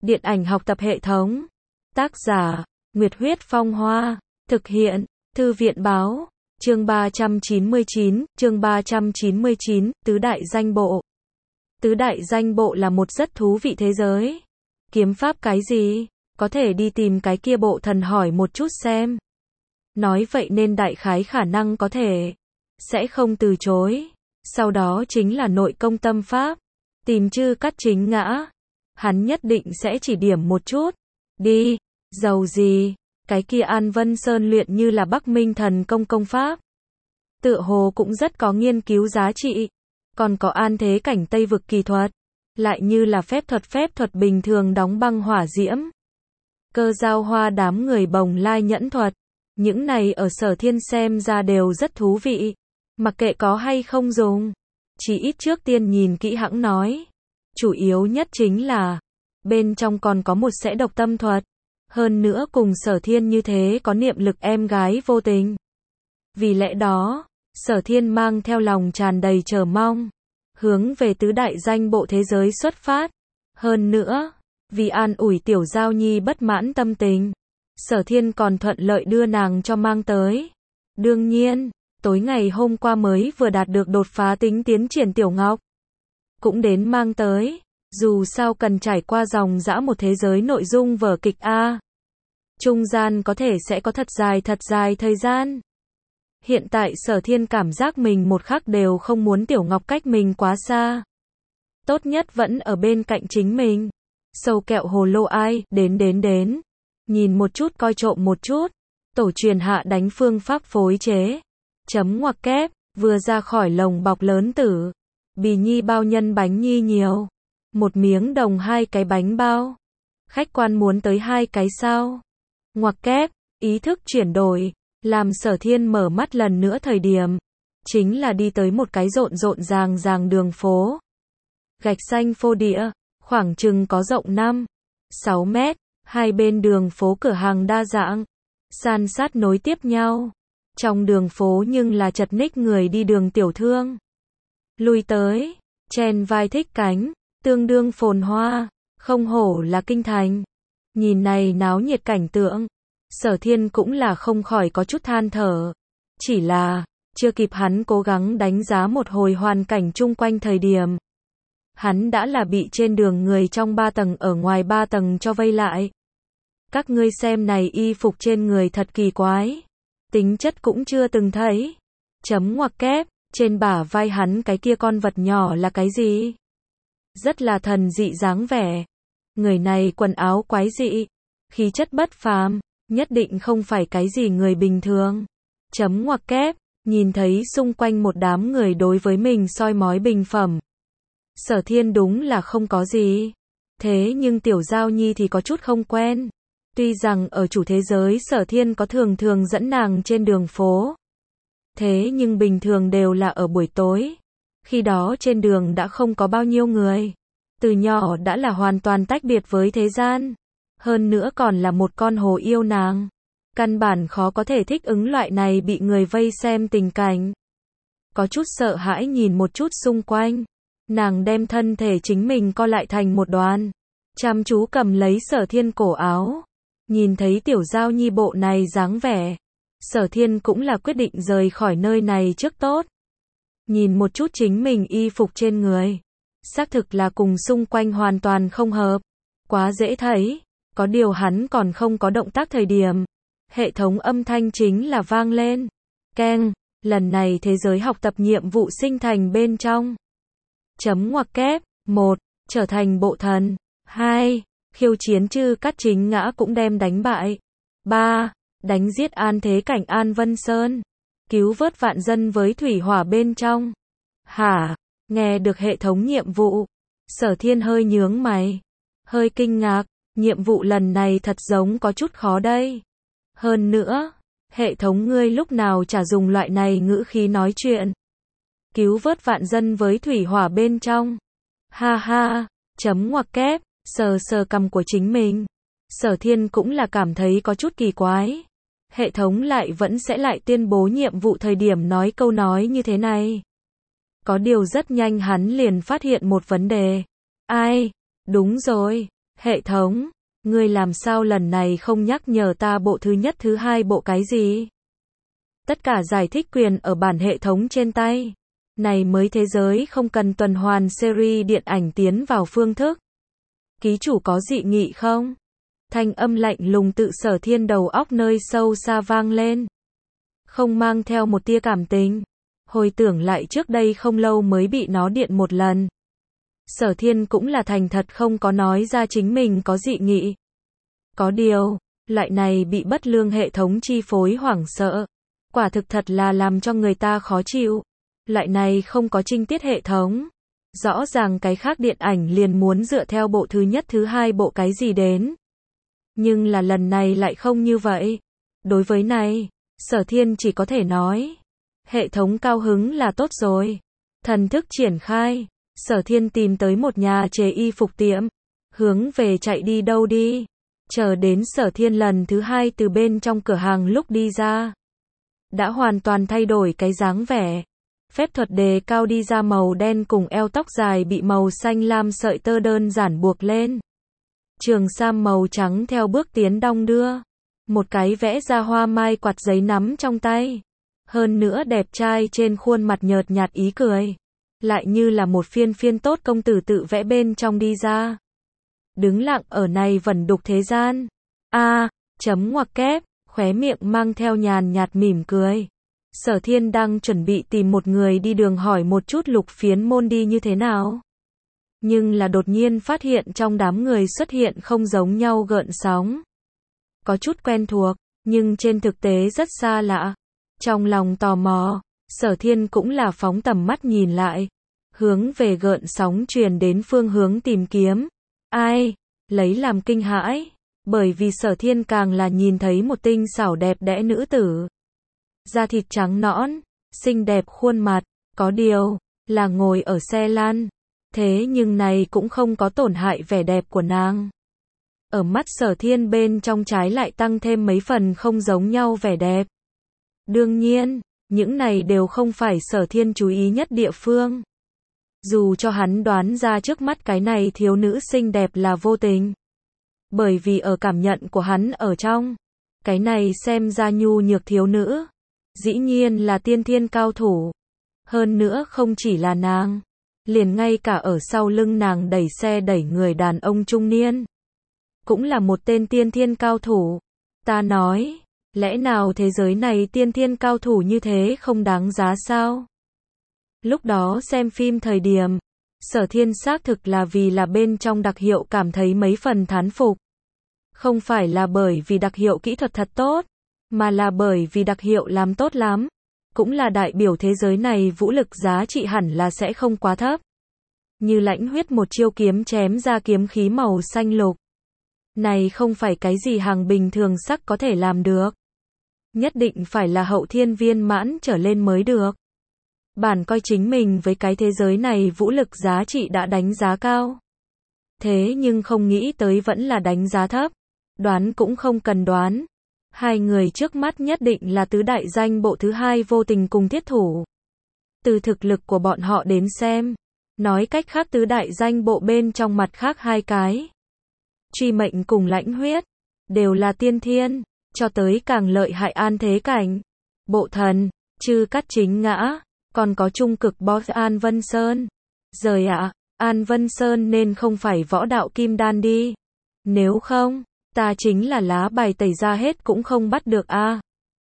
Điện ảnh học tập hệ thống. Tác giả, Nguyệt Huyết Phong Hoa. Thực hiện, Thư viện Báo. Chương 399, Tứ Đại Danh Bộ. Tứ Đại Danh Bộ là một rất thú vị thế giới. Kiếm pháp cái gì? Có thể đi tìm cái kia bộ thần hỏi một chút xem. Nói vậy nên đại khái khả năng có thể sẽ không từ chối. Sau đó chính là nội công tâm pháp. Tìm Chư Cát Chính Ngã. Hắn nhất định sẽ chỉ điểm một chút. Đi, giàu gì, cái kia An Vân Sơn luyện như là Bắc Minh thần công công pháp. Tựa hồ cũng rất có nghiên cứu giá trị. Còn có An Thế Cảnh Tây Vực kỳ thuật. Lại như là phép thuật bình thường đóng băng hỏa diễm. Cơ giao hoa đám người bồng lai nhẫn thuật. Những này ở Sở Thiên xem ra đều rất thú vị. Mặc kệ có hay không dùng. Chỉ ít trước tiên nhìn kỹ hãng nói. Chủ yếu nhất chính là, bên trong còn có một sẽ độc tâm thuật. Hơn nữa cùng Sở Thiên như thế có niệm lực em gái vô tình. Vì lẽ đó, Sở Thiên mang theo lòng tràn đầy chờ mong. Hướng về tứ đại danh bộ thế giới xuất phát. Hơn nữa, vì an ủi Tiểu Giao Nhi bất mãn tâm tình. Sở Thiên còn thuận lợi đưa nàng cho mang tới. Đương nhiên, tối ngày hôm qua mới vừa đạt được đột phá tính tiến triển Tiểu Ngọc. Cũng đến mang tới. Dù sao cần trải qua dòng dã một thế giới nội dung vở kịch A. Trung gian có thể sẽ có thật dài thời gian. Hiện tại Sở Thiên cảm giác mình một khắc đều không muốn Tiểu Ngọc cách mình quá xa. Tốt nhất vẫn ở bên cạnh chính mình. Sâu kẹo hồ lô ai, đến. Nhìn một chút coi trộm một chút. Tổ truyền hạ đánh phương pháp phối chế. Chấm ngoặc kép, vừa ra khỏi lồng bọc lớn tử. Bì nhi bao nhân bánh nhi nhiều. Một miếng đồng 2 cái bánh bao. Khách quan muốn tới 2 cái sao? Ngoặc kép, ý thức chuyển đổi. Làm Sở Thiên mở mắt lần nữa thời điểm. Chính là đi tới một cái rộn ràng đường phố. Gạch xanh phô địa, khoảng chừng có rộng 5-6 mét. Hai bên đường phố cửa hàng đa dạng. San sát nối tiếp nhau. Trong đường phố nhưng là chật ních người đi đường tiểu thương. Lui tới, chen vai thích cánh, tương đương phồn hoa, không hổ là kinh thành. Nhìn này náo nhiệt cảnh tượng, Sở Thiên cũng là không khỏi có chút than thở. Chỉ là, chưa kịp hắn cố gắng đánh giá một hồi hoàn cảnh chung quanh thời điểm. Hắn đã là bị trên đường người trong 3 tầng ở ngoài 3 tầng cho vây lại. Các ngươi xem này y phục trên người thật kỳ quái. Tính chất cũng chưa từng thấy. Chấm ngoặc kép, trên bả vai hắn cái kia con vật nhỏ là cái gì? Rất là thần dị dáng vẻ. Người này quần áo quái dị, khí chất bất phàm, nhất định không phải cái gì người bình thường. Chấm ngoặc kép, nhìn thấy xung quanh một đám người đối với mình soi mói bình phẩm. Sở Thiên đúng là không có gì. Thế nhưng Tiểu Giao Nhi thì có chút không quen. Tuy rằng ở chủ thế giới Sở Thiên có thường dẫn nàng trên đường phố. Thế nhưng bình thường đều là ở buổi tối. Khi đó trên đường đã không có bao nhiêu người. Từ nhỏ đã là hoàn toàn tách biệt với thế gian. Hơn nữa còn là một con hồ yêu nàng. Căn bản khó có thể thích ứng loại này bị người vây xem tình cảnh. Có chút sợ hãi nhìn một chút xung quanh. Nàng đem thân thể chính mình co lại thành một đoàn. Chăm chú cầm lấy Sở Thiên cổ áo. Nhìn thấy Tiểu Giao Nhi bộ này dáng vẻ. Sở Thiên cũng là quyết định rời khỏi nơi này trước tốt. Nhìn một chút chính mình y phục trên người. Xác thực là cùng xung quanh hoàn toàn không hợp. Quá dễ thấy. Có điều hắn còn không có động tác thời điểm. Hệ thống âm thanh chính là vang lên. Keng, lần này thế giới học tập nhiệm vụ sinh thành bên trong. Chấm ngoặc kép, 1, trở thành bộ thần. 2, khiêu chiến Chư Cát Chính Ngã cũng đem đánh bại. 3, đánh giết An Thế Cảnh An Vân Sơn. Cứu vớt vạn dân với thủy hỏa bên trong. Hả? Nghe được hệ thống nhiệm vụ. Sở Thiên hơi nhướng mày. Hơi kinh ngạc. Nhiệm vụ lần này thật giống có chút khó đây. Hơn nữa, hệ thống ngươi lúc nào chả dùng loại này ngữ khí nói chuyện. Cứu vớt vạn dân với thủy hỏa bên trong. Ha ha, chấm ngoặc kép, sờ cằm của chính mình. Sở Thiên cũng là cảm thấy có chút kỳ quái. Hệ thống lại vẫn sẽ lại tuyên bố nhiệm vụ thời điểm nói câu nói như thế này. Có điều rất nhanh hắn liền phát hiện một vấn đề. Ai? Đúng rồi, Hệ thống, ngươi làm sao lần này không nhắc nhở ta bộ thứ nhất thứ hai bộ cái gì? Tất cả giải thích quyền ở bản hệ thống trên tay. Này mới thế giới không cần tuần hoàn series điện ảnh tiến vào phương thức. Ký chủ có dị nghị không? Thanh âm lạnh lùng tự Sở Thiên đầu óc nơi sâu xa vang lên. Không mang theo một tia cảm tình. Hồi tưởng lại trước đây không lâu mới bị nó điện một lần. Sở Thiên cũng là thành thật không có nói ra chính mình có dị nghị. Có điều, loại này bị bất lương hệ thống chi phối hoảng sợ. Quả thực thật là làm cho người ta khó chịu. Loại này không có trinh tiết hệ thống. Rõ ràng cái khác điện ảnh liền muốn dựa theo bộ thứ nhất thứ hai bộ cái gì đến. Nhưng là lần này lại không như vậy. Đối với này, Sở Thiên chỉ có thể nói. Hệ thống cao hứng là tốt rồi. Thần thức triển khai. Sở Thiên tìm tới một nhà chế y phục tiệm. Hướng về chạy đi đâu đi. Chờ đến Sở Thiên lần thứ hai từ bên trong cửa hàng lúc đi ra. Đã hoàn toàn thay đổi cái dáng vẻ. Phép thuật đề cao đi ra màu đen cùng eo tóc dài bị màu xanh lam sợi tơ đơn giản buộc lên. Trường sam màu trắng theo bước tiến đong đưa. Một cái vẽ ra hoa mai quạt giấy nắm trong tay. Hơn nữa đẹp trai trên khuôn mặt nhợt nhạt ý cười. Lại như là một phiên tốt công tử tự vẽ bên trong đi ra. Đứng lặng ở này vẩn đục thế gian. Chấm ngoặc kép, khóe miệng mang theo nhàn nhạt mỉm cười. Sở Thiên đang chuẩn bị tìm một người đi đường hỏi một chút Lục Phiến Môn đi như thế nào. Nhưng là đột nhiên phát hiện trong đám người xuất hiện không giống nhau gợn sóng. Có chút quen thuộc, nhưng trên thực tế rất xa lạ. Trong lòng tò mò, Sở Thiên cũng là phóng tầm mắt nhìn lại. Hướng về gợn sóng truyền đến phương hướng tìm kiếm. Ai? Lấy làm kinh hãi. Bởi vì Sở Thiên càng là nhìn thấy một tinh xảo đẹp đẽ nữ tử. Da thịt trắng nõn, xinh đẹp khuôn mặt, có điều, là ngồi ở xe lăn. Thế nhưng này cũng không có tổn hại vẻ đẹp của nàng. Ở mắt Sở Thiên bên trong trái lại tăng thêm mấy phần không giống nhau vẻ đẹp. Đương nhiên, những này đều không phải Sở Thiên chú ý nhất địa phương. Dù cho hắn đoán ra trước mắt cái này thiếu nữ xinh đẹp là vô tình. Bởi vì ở cảm nhận của hắn ở trong, cái này xem ra nhu nhược thiếu nữ. Dĩ nhiên là tiên thiên cao thủ. Hơn nữa không chỉ là nàng. Liền ngay cả ở sau lưng nàng đẩy xe đẩy người đàn ông trung niên. Cũng là một tên tiên thiên cao thủ. Ta nói, lẽ nào thế giới này tiên thiên cao thủ như thế không đáng giá sao? Lúc đó xem phim thời điểm, Sở Thiên xác thực là vì là bên trong đặc hiệu cảm thấy mấy phần thán phục. Không phải là bởi vì đặc hiệu kỹ thuật thật tốt, mà là bởi vì đặc hiệu làm tốt lắm. Cũng là đại biểu thế giới này vũ lực giá trị hẳn là sẽ không quá thấp. Như Lãnh Huyết một chiêu kiếm chém ra kiếm khí màu xanh lục. Này không phải cái gì hàng bình thường sắc có thể làm được. Nhất định phải là hậu thiên viên mãn trở lên mới được. Bản coi chính mình với cái thế giới này vũ lực giá trị đã đánh giá cao. Thế nhưng không nghĩ tới vẫn là đánh giá thấp. Đoán cũng không cần đoán. Hai người trước mắt nhất định là tứ đại danh bộ thứ hai vô tình cùng thiết thủ. Từ thực lực của bọn họ đến xem. Nói cách khác tứ đại danh bộ bên trong mặt khác hai cái. Truy Mệnh cùng Lãnh Huyết. Đều là tiên thiên. Cho tới càng lợi hại An Thế Cảnh. Bộ thần. Chư Cát Chính Ngã. Còn có trung cực boss An Vân Sơn. Rời ạ, An Vân Sơn nên không phải võ đạo kim đan đi. Nếu không, ta chính là lá bài tẩy ra hết cũng không bắt được a.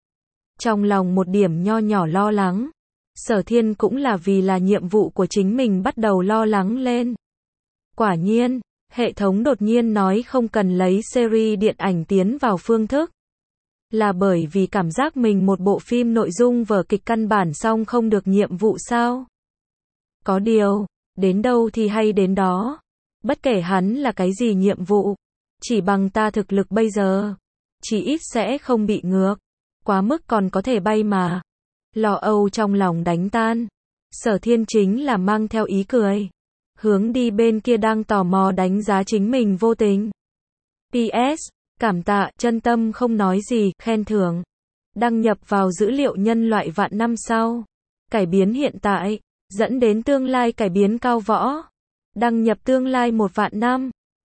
Trong lòng một điểm nho nhỏ lo lắng. Sở Thiên cũng là vì là nhiệm vụ của chính mình bắt đầu lo lắng lên. Quả nhiên, hệ thống đột nhiên nói không cần lấy series điện ảnh tiến vào phương thức. Là bởi vì cảm giác mình một bộ phim nội dung vở kịch căn bản xong không được nhiệm vụ sao? Có điều, đến đâu thì hay đến đó. Bất kể hắn là cái gì nhiệm vụ, chỉ bằng ta thực lực bây giờ, chỉ ít sẽ không bị ngược. Quá mức còn có thể bay mà. Lo âu trong lòng đánh tan. Sở Thiên chính là mang theo ý cười. Hướng đi bên kia đang tò mò đánh giá chính mình vô tình. PS. Cảm tạ, chân tâm không nói gì, khen thưởng. Đăng nhập vào dữ liệu nhân loại vạn năm sau. Cải biến hiện tại, dẫn đến tương lai cải biến cao võ. Đăng nhập tương lai 1 vạn năm.